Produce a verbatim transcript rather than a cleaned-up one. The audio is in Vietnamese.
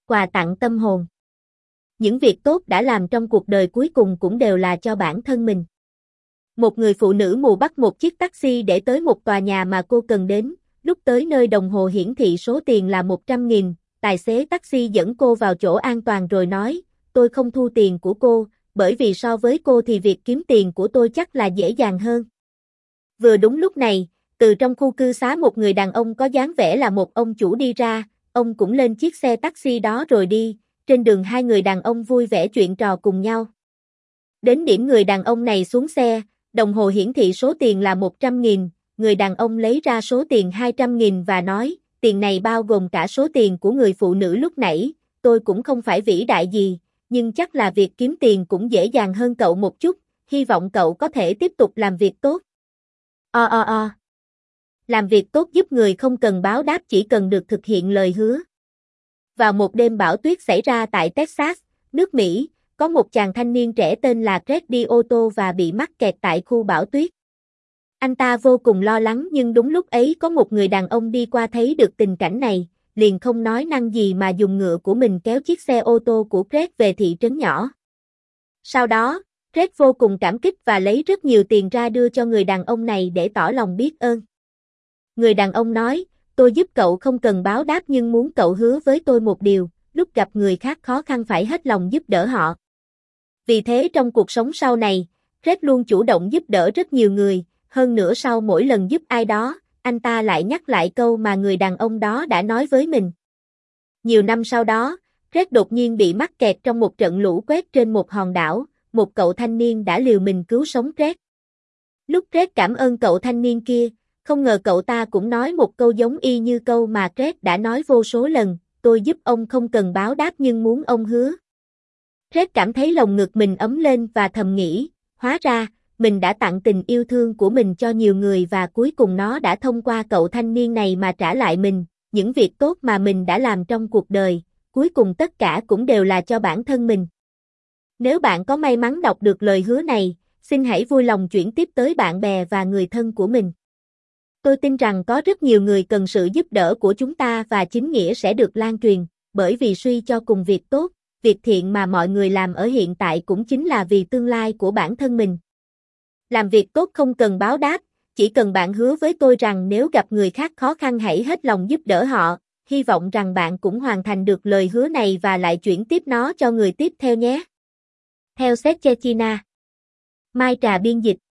quà tặng tâm hồn. Những việc tốt đã làm trong cuộc đời cuối cùng cũng đều là cho bản thân mình. Một người phụ nữ mù bắt một chiếc taxi để tới một tòa nhà mà cô cần đến, lúc tới nơi đồng hồ hiển thị số tiền là một trăm nghìn, tài xế taxi dẫn cô vào chỗ an toàn rồi nói, tôi không thu tiền của cô, bởi vì so với cô thì việc kiếm tiền của tôi chắc là dễ dàng hơn. Vừa đúng lúc này, từ trong khu cư xá một người đàn ông có dáng vẻ là một ông chủ đi ra, ông cũng lên chiếc xe taxi đó rồi đi, trên đường hai người đàn ông vui vẻ chuyện trò cùng nhau. Đến điểm người đàn ông này xuống xe, đồng hồ hiển thị số tiền là một trăm nghìn, người đàn ông lấy ra số tiền hai trăm nghìn và nói, tiền này bao gồm cả số tiền của người phụ nữ lúc nãy, tôi cũng không phải vĩ đại gì, nhưng chắc là việc kiếm tiền cũng dễ dàng hơn cậu một chút, hy vọng cậu có thể tiếp tục làm việc tốt. O o o. Làm việc tốt giúp người không cần báo đáp chỉ cần được thực hiện lời hứa. Vào một đêm bão tuyết xảy ra tại Texas, nước Mỹ, có một chàng thanh niên trẻ tên là Greg đi ô tô và bị mắc kẹt tại khu bão tuyết. Anh ta vô cùng lo lắng nhưng đúng lúc ấy có một người đàn ông đi qua thấy được tình cảnh này, liền không nói năng gì mà dùng ngựa của mình kéo chiếc xe ô tô của Greg về thị trấn nhỏ. Sau đó, Greg vô cùng cảm kích và lấy rất nhiều tiền ra đưa cho người đàn ông này để tỏ lòng biết ơn. Người đàn ông nói, tôi giúp cậu không cần báo đáp nhưng muốn cậu hứa với tôi một điều, lúc gặp người khác khó khăn phải hết lòng giúp đỡ họ. Vì thế trong cuộc sống sau này, Greg luôn chủ động giúp đỡ rất nhiều người, hơn nữa sau mỗi lần giúp ai đó, anh ta lại nhắc lại câu mà người đàn ông đó đã nói với mình. Nhiều năm sau đó, Greg đột nhiên bị mắc kẹt trong một trận lũ quét trên một hòn đảo, một cậu thanh niên đã liều mình cứu sống Greg. Lúc Greg cảm ơn cậu thanh niên kia, không ngờ cậu ta cũng nói một câu giống y như câu mà Greg đã nói vô số lần, tôi giúp ông không cần báo đáp nhưng muốn ông hứa. Greg cảm thấy lồng ngực mình ấm lên và thầm nghĩ, hóa ra, mình đã tặng tình yêu thương của mình cho nhiều người và cuối cùng nó đã thông qua cậu thanh niên này mà trả lại mình, những việc tốt mà mình đã làm trong cuộc đời, cuối cùng tất cả cũng đều là cho bản thân mình. Nếu bạn có may mắn đọc được lời hứa này, xin hãy vui lòng chuyển tiếp tới bạn bè và người thân của mình. Tôi tin rằng có rất nhiều người cần sự giúp đỡ của chúng ta và chính nghĩa sẽ được lan truyền, bởi vì suy cho cùng việc tốt, việc thiện mà mọi người làm ở hiện tại cũng chính là vì tương lai của bản thân mình. Làm việc tốt không cần báo đáp, chỉ cần bạn hứa với tôi rằng nếu gặp người khác khó khăn hãy hết lòng giúp đỡ họ, hy vọng rằng bạn cũng hoàn thành được lời hứa này và lại chuyển tiếp nó cho người tiếp theo nhé. Theo Séc Chechina. Mai Trà biên dịch.